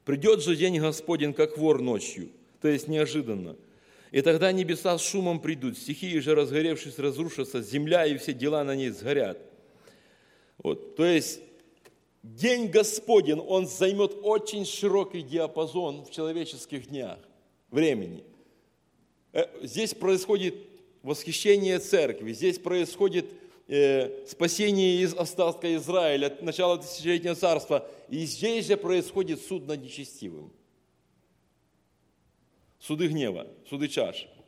Придет же день Господень, как вор ночью, то есть неожиданно. И тогда небеса с шумом придут, стихии же, разгоревшись, разрушатся, земля и все дела на ней сгорят. Вот, то есть день Господень, он займет очень широкий диапазон в человеческих днях, времени. Здесь происходит восхищение церкви, здесь происходит спасение из остатка Израиля, начало тысячелетнего царства, и здесь же происходит суд над нечестивым. Суды гнева, суды чаш.